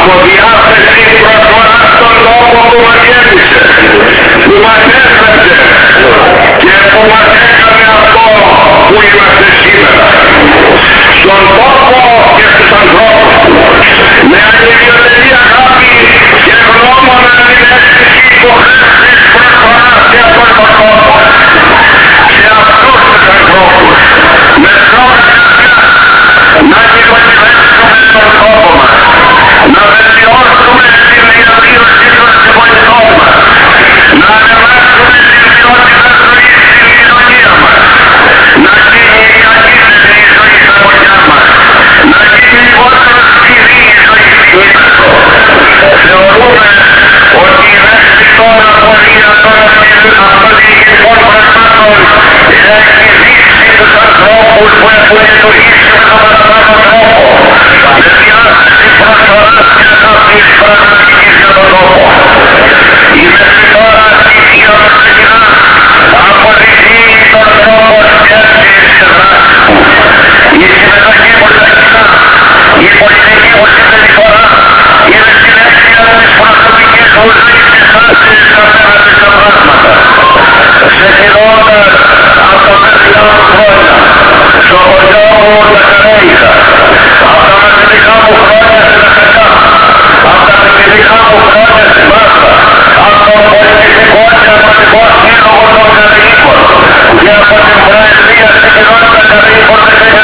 από διάθεση προσφοράς στον τόπο που μας γέμισε, που μας έσπευσε και που μας έκανε αυτό που είμαστε σήμερα. Στον τόπο και στους ανθρώπους του, με ανιδιωτελή αγάπη και γνώμονα την αίσθηση υποχρέωσης προσφοράς σε αυτόν τον τόπο, σε αυτούς τους ανθρώπους, με στρώμα καρδιάς, να νοικοκυρεύσουμε τον τόπο μας, να βελτιώσουμε την διαβίωση των συμπολιτών μας, να ανεβάσουμε την ποιότητα ζωής στην κοινωνία μας, να γίνει καλύτερη η ζωή στα χωριά μας, να γίνει λιγότερο σκληρή η ζωή στην Ήπεθρο. Θεωρούμε ότι η ευαίσθητον απορία των αυτοδιοικητικών πραγμάτων έχει δείξει τους ανθρώπους που έχουν λειτουργήσει με τον παραπάνω τρόπο, με διάθεση προσφοράς και αγάπης πραγματικής για τον τόπο. Η μέχρι τώρα θητεία του ξεκινά αποδεικνύει τον τρόπο σκέψης και δράσης μου. Η συμμετοχή μου στα κοινά, η πολιτική μου συμπεριφορά είναι συνέχεια της προσωπικής μου ζωής και στάσης απέναντι στα πράγματα. Ξεκινώντας από τα παιδιά μου χρόνια, στο χωριό μου τα Κανέικα, από τα μαθητικά μου χρόνια στην Αφρικά, από τα παιδικά μου χρόνια στην Μάρτα, από το πολιτιστικό και αγροτικό σύλλογο των Κατοίκων και από την Προεδρία στην κοινότητα Κατοίκων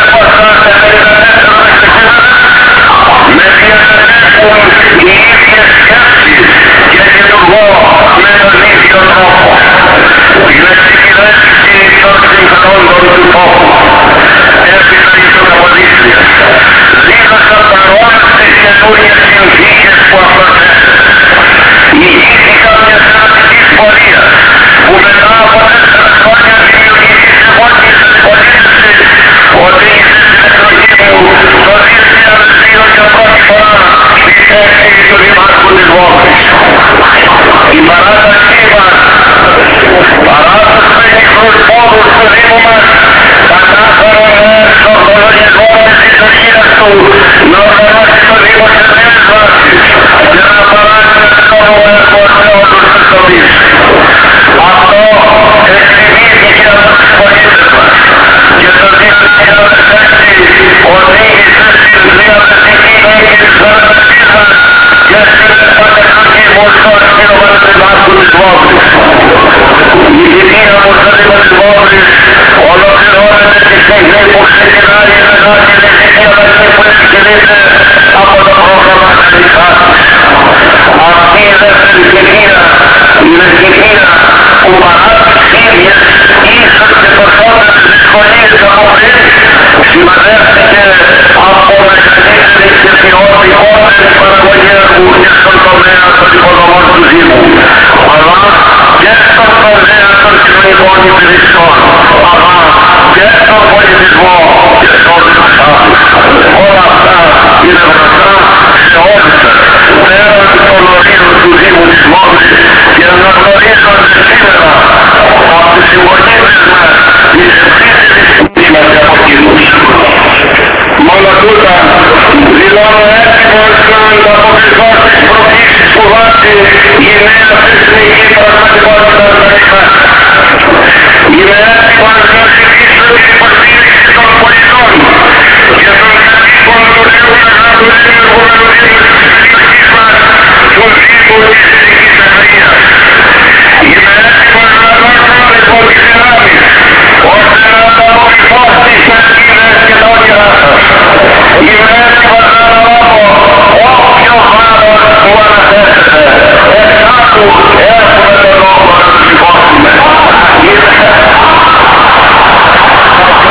1994 με διατελέσουν οι ίδιες σκέψεις και λειτουργώ με τον ίδιο τρόπο. Την εξυπηρέτηση των συμφερόντων του τόπου. Έπειτα εις των αποδείξεων. Δίδωσα παρόν στις καινούριες συνθήκες που απροσθέτουν. Ηγήθηκα μιας κρατικής πορείας που μετά από 4 χρόνια δημιουργήθηκε σε μόνη αντιπολίτευση οδήγησε στην εκλογή μου το 2002 για πρώτη φορά στη θέση του Δημάρχου της Βόλης. Η παράταξή μας, παρά τους πενιχρούς πόδους του Δήμου μας, κατάφερε μέσω ορθολογικών της λειτουργίας του να οργανώσει το Δήμο σε νέες βάσεις και να παράξει αυτό έργο σε όλους τους τομείς. Αυτό εκτιμήθηκε από τους πολίτες μας και το 2006 οδήγησε στην διαδοτική νίκη της παραταξής μας και στην επανεκλογή μου στο αρχείο του Δημάρχου της Βόλης. Η θητεία μου στο Δήμο της Βόλης ολοκληρώνεται τη στιγμή που ξεκινάει η μεγάλη ριζική αλλαγή που επιχειρείται από το πρόγραμμα Καλυφάτης. Αυτή η δεύτερη θητεία είναι θητεία που παρά τις ίδιες ίσως και περισσότερες δυσκολίες από πριν σημαδεύτηκε από μεγαλύτερη και ποιοτικότερη παραγωγή έργου και στον τομέα των υποδομών του Δήμου, αλλά και στον τομέα των κοινωνικών υπηρεσιών, αλλά και στον πολιτισμό και σε όλους τους άλλους. Όλα αυτά είναι γνωστά σε όλους σας, πέραν των ορίων του Δήμου της Βόλης και αναγνωρίζονται σήμερα από τους συμπολίτες μας τις ευρύτερες που είμαστε από κοινούς. Με όλα τούτα δηλώνω έτοιμος να ανταποκριθώ στις προκλήσεις που βάζει η νέα θεσμική πραγματικότητα στα νησιά. Είμαι έτοιμος να ζητήσω την υποστήριξη των πολιτών και των κατοίκων του νέου μεγάλου ενεργομένου Δήμου της περιοχής μας, του Δήμου της Δυτικής Ακρίας. Είμαι έτοιμος να δώσω λοιπόν τις δυνάμεις ώστε να ανταποκριθώ στις ελπίδες και τα όνειρά σας. Είμαι έτοιμος να αναλάβω όποιο βάρος μου αναθέσετε. Εξάτου έχουμε τον λόγο να τους υπόσχουμε.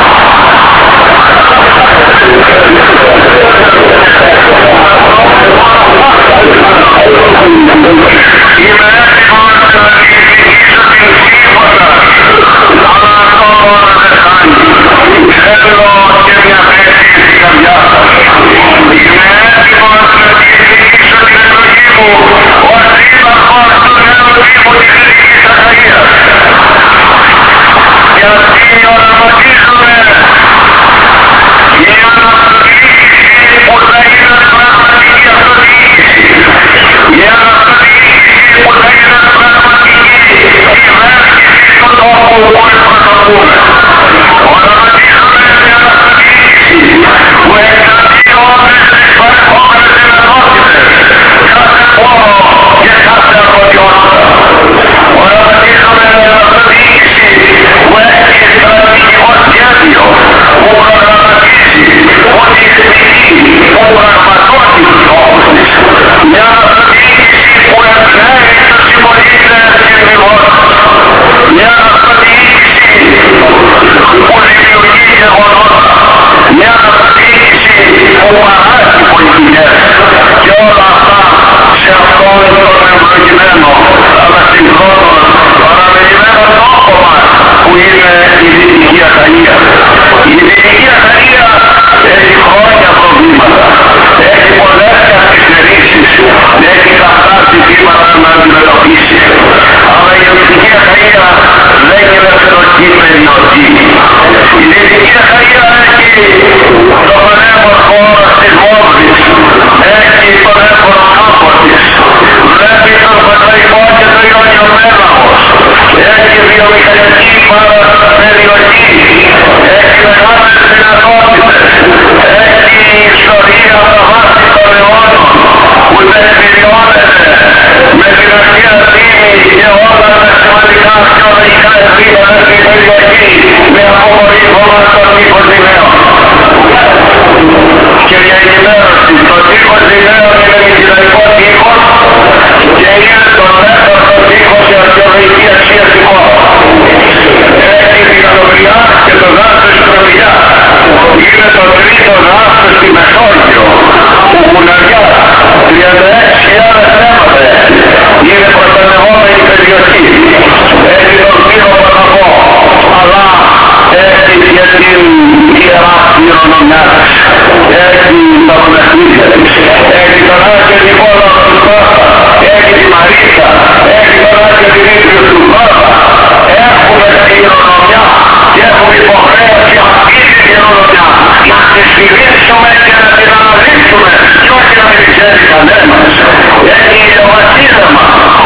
έχει τα μοναχτήρια της, έχει τον Άγιο Νικόλαο του Πάπα, έχει τη Μαρίσα, έχει τον Άγιο Δημήτριο του Πάπα. Έχουμε την κληρονομιά και έχουμε υποχρέωση αυτή την κληρονομιά να τη στηρίσουμε και να την αναδείξουμε και όχι να μην ξέρει κανένας. Έχει η Ιωβασίλεμα,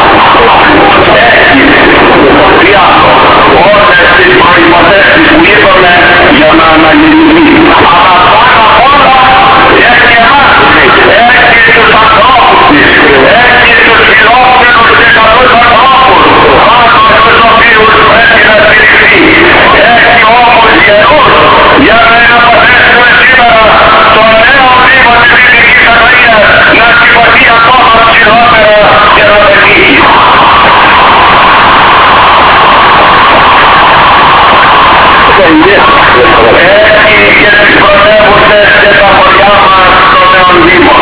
έχει όλες τις προϋποθέσεις που είπαμε για να αναγεννηθεί. Αλλά πάνω απ' όλα έχει εμάς, έχει τους ανθρώπους της, έχει τους χειρότερους και καλούς ανθρώπους, πάνω στους οποίους πρέπει να στηριχθεί. Έχει όμως ιερούς για να αποθέσουμε σήμερα το νέο βήμα της Δυτικής Ακαΐας να σηκωθεί ακόμα ψηλότερα και να πετύχει. Έχει και τις πρωτεύουσες και τα χωριά μας των νέων δήμων.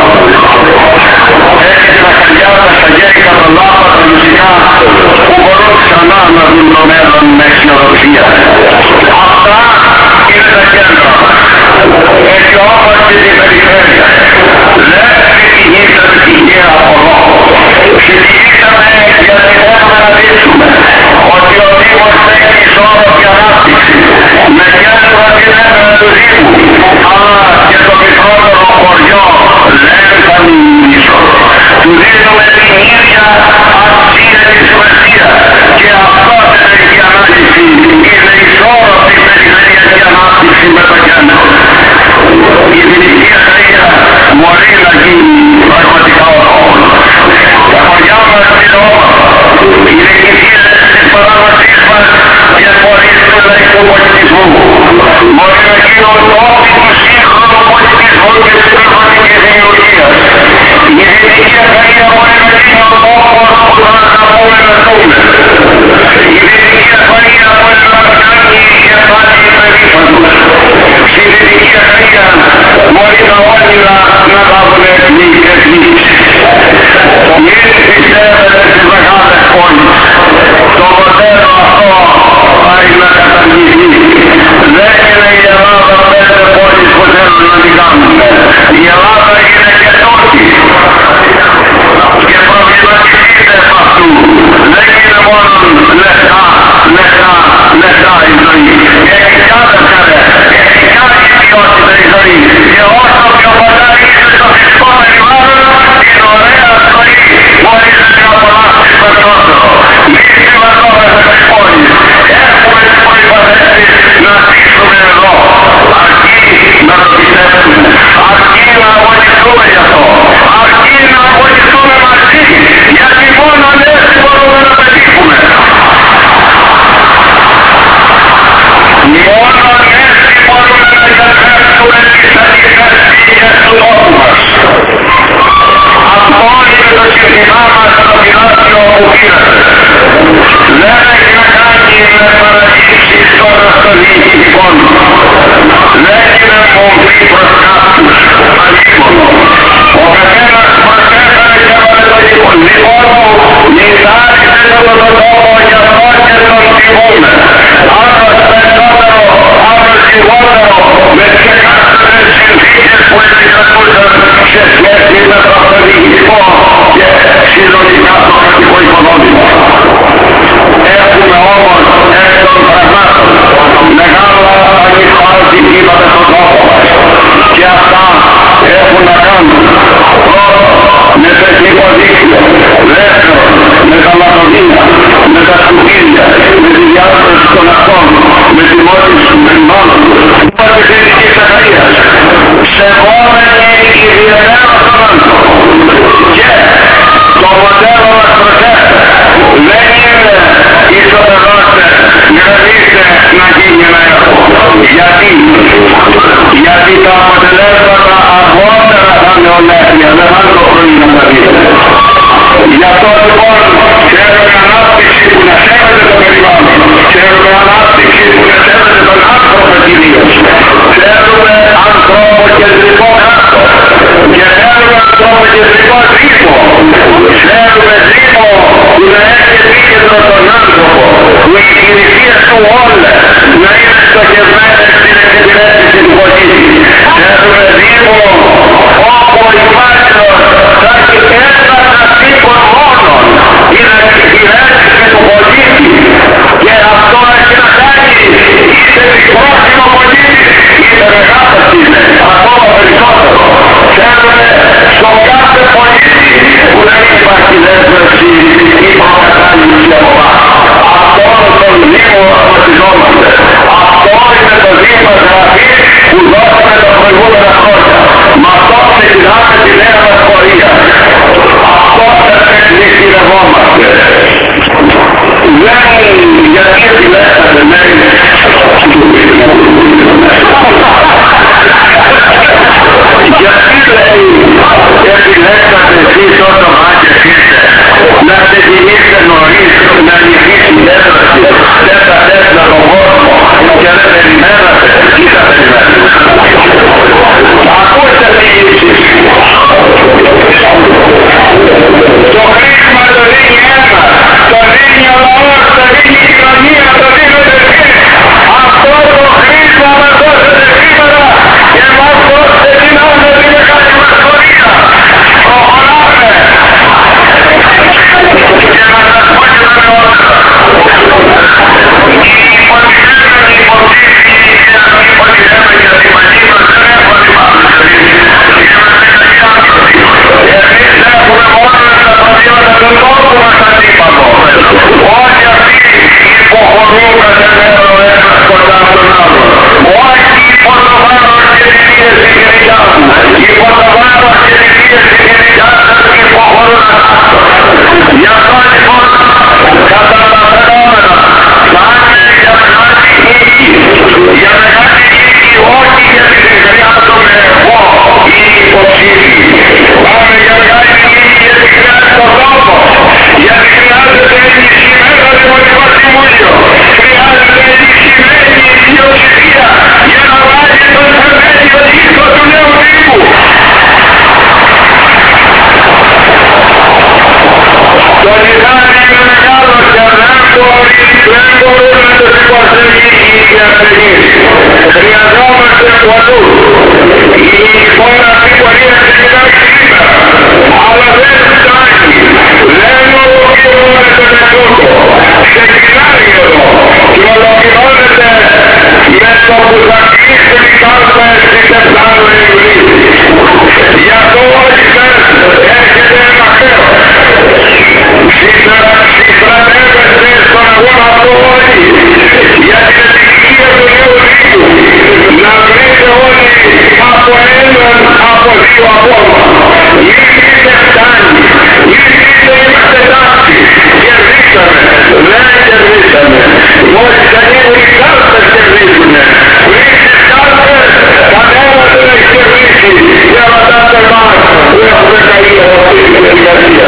Έχει την Ακαλιά, τα Σταγέρικα, τον Λάπα, τα Μουσικά που μπορούν ξανά να δουν το μέλλον με αισιοδοξία. Αυτά είναι τα κέντρα μας. Έχει όμως και την περιφέρεια. Δεν επιτυχήσαμε τυχαία από εδώ. Επιτυχήσαμε γιατί θέλουμε να δείξουμε ότι ο Δήμος έχει ισόρροπη ανάπτυξη με κέντρο την έδρα του Δήμου, αλλά και το μικρότερο χωριό δεν θα μείνει πίσω. Του δίνουμε την ίδια αξία και σημασία και αυτό σε τελική ανάλυση είναι ισόρροπη περιφερειακή ανάπτυξη με το κέντρο. Η Δυτική Ακαΐα μπορεί να γίνει πραγματικά οδόν. Τα χωριά μας είναι όμορφα. Οι διοικητήρες της παράδοσης μας και φορείς του λαϊκού πολιτισμού μπορεί να γίνουν τόποι του σύγχρονου πολιτισμού και της πνευματικής δημιουργίας. Η Δυτική Ακαΐα μπορεί να γίνει ο τόπος που θα αναπομενεθούμε. Η Δυτική Ακαΐα μπορεί να μας κάνει και πάλι υπερήφανους. Στη Δυτική Ακαΐα μπορεί τα όνειρα να λάβουν εκπλήξεις. Μην πιστεύετε στις μεγάλες πόλεις. Το μοντέλο αυτό πάει να καταργηθεί. Δεν είναι η Ελλάδα 5 πόλεις που θέλουν να την κάνουν. Η Ελλάδα είναι και τόκοι. Και προβληματιστείτε από αυτού. Δεν είναι μόνο λεφτά η ζωή. Έχει κάθε καλέ. Έχει κάθε ποιότητα η ζωή. Και όσο πιο πολλά είσαι στο φυσικό περιβάλλον, την ωραία ζωή μπορείς να την απολαύσεις περισσότερο. Μην συμβατώμεθα στις πόλεις. Έχουμε τις προϋποθέσεις να ζήσουμε εδώ. Αρκεί να το πιστέψουμε. Αρκεί να αγωνιστούμε γι' αυτό. Αρκεί να αγωνιστούμε μαζί. Γιατί μόνο έτσι μπορούμε να πετύχουμε. Μόνο έτσι μπορούμε να διαδρέψουμε τις αλήθειες πηγές του τόπου μας. Αυτό είναι το σύνθημά μας στο πιλότιο που πήρατε. Δεν έχει να κάνει με παραδείξεις των αυτοδιοικητικών. Δεν είναι μομφή προς κάποιους, αλίμονο. Ο καθένας προσέφερε και έβαλε το λοιπόν μου, μισάρισε τον τόπο για αυτό και τον τιμούμε. Άλλος περισσότερο, άλλος λιγότερο, με ξεκάθαρες συνθήκες που επικρατούσαν σε σχέση με το αυτοδιοικητικό και συνολικά το κρατικό οικονόμημα. Έχουμε όμως εκ των πραγμάτων μεγάλα ανοιχτά ζητήματα στον τόπο μας και αυτά έχουν να κάνουν πρώτον με το εθνικό δίκτυο, δεύτερον με τα λαθοδίνια, με τα σκουπίδια, με τη διάσπαση των αυτών, με τη μόλυνση του περιβάλλοντος, της Δυτικής Ακαΐας, σεβόμενοι ιδιαίτερα τον άνθρωπο. Και το μοντέλο μας προσέφερε δεν είναι ισοπεδώστε, γραμμίστε να γίνει ένα έργο. Γιατί τα αποτελέσματα αργότερα θα είναι ολέθρια, δεν θα είναι το πρωί να τα δείτε. Γι' αυτό λοιπόν θέλουμε ανάπτυξη που να σέβεται το περιβάλλον. Θέλουμε ανάπτυξη που να σέβεται τον άνθρωπο κυρίως. Θέλουμε ανθρωποκεντρικό κράτος. Και θέλουμε ανθρωποκεντρικό Δήμο. Θέλουμε Δήμο που να έχει επίκεντρο τον άνθρωπο. που οι υπηρεσίες του όλες να είναι στοχευμένες στην εξυπηρέτηση του πολίτη. Θέλουμε Δήμο όπου ο υπάλληλος θα έχει ένα καθήκον μόνον, είναι εξυπηρέτηση του πολίτη, και αυτό έχει να κάνει είτε μικρόφιλο πολίτη είτε μεγάλος είναι, ακόμα περισσότερο. Θέλουμε στον κάθε πολίτη που δεν υπάρχει δέσμευση ή προκατάληψη από εμάς. Αυτό τον Δήμο αποφασιζόμαστε. Αυτό είναι το Δήμο Γραφή που δώσαμε τα προηγούμενα χρόνια. Με αυτό ξεκινάμε τη νέα μας πορεία. Αυτό θα εκδικηρευόμαστε. Γιατί επιλέξατε εσείς όσο μάχες είστε να ξεκινήσετε νωρίς να νικήσει η έδραση, δεν θα θέσετε τον κόσμο και δεν περιμένατε ή θα περιμένετε. Ακούστε τι ίσως. Το χρήσμα το δίνει ένα, το δίνει ο λαός, το δίνει η κοινωνία, το δίνετε εσείς. Αυτό το χρήσμα μας δώσετε σήμερα και μας δώσετε δυνάμει την μεγάλη μας πορεία. Προχωράμε. Και να σας πω και τα νεότερα. Οι υποτιθέμενοι υποψήφοι και αντιποτιθέμενοι αντιπαλοί μας δεν έχουν αντιπάλους. Είμαστε καλοί άνθρωποι. Εμείς έχουμε μόνο τα προϊόντα του τόπου μας αντίπαλο. Όλοι αυτοί υποχωρούν κάθε μέρα ο ένας κοντά στον άλλον. Όχι υποτοβάρος και την πίεση και την γιάβου. Υποτοβάρος και την πίεση και την γιάβου υποχωρούν αυτός. Γι' αυτό λοιπόν κατά τα φαινόμενα πάνε για μεγάλη νίκη. Για μεγάλη νίκη όχι γιατί δεν χρειάζομαι εγώ ή υποψήφοι. Πάμε για μεγάλη νίκη γιατί χρειάζεται τον τόπο. Γιατί χρειάζεται ενισχυμένο Δημοτικό Συμβούλιο. Χρειάζεται ενισχυμένη πλειοψηφία για να βάλει τον θεμέλιο δίσκο του νέου Δήμου. Το λιθάρι είναι μεγάλο και δεν μπορούν να το σηκώσουν οι ασθενείς. Χρειαζόμαστε πολλούς. Η χώρα αυτή μπορεί να ξεκινάει σήμερα, αλλά δεν φτάνει. Δεν ολοκληρώνεται με τούτο. Ξεκινάει εδώ και ολοκληρώνεται με το που θα κλείσουν οι κάλπες στις 7 Νοεμβρίου. Γι' αυτό όλοι σας έρχεται ένα χρέος. Συστρατεύεστε στον αγώνα αυτό όλοι για την επιτυχία του νέου Δήμου. Να βρείτε όλοι από έναν, από δύο απόμα. Μην πείτε φτάνει, μην πείτε είμαστε τάξη. Κερδίσαμε, δεν κερδίσαμε. Μόλις ανοίγουν οι κάλπες κερδίσουνε. Πριν τις κάλπες κανένας δεν έχει κερδίσει. Για ρωτάτε εμάς που έχουμε καεί από αυτή τη διαδικασία.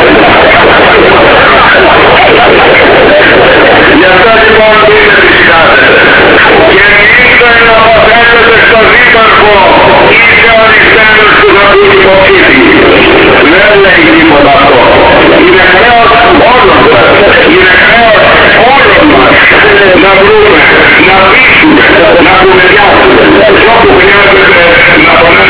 Γι' αυτό λοιπόν μην φυσικάζετε και μην το ενωποθέτετε στο δήμαρχο ή σε ορισμένους που θα μπουν υποψήφοι. Δεν λέει τίποτα αυτό. Είναι χρέος όλων μας. Είναι χρέος όλων μας να βρούμε, να πείσουμε, να κουβεντιάσουμε. Και όπου χρειάζεται να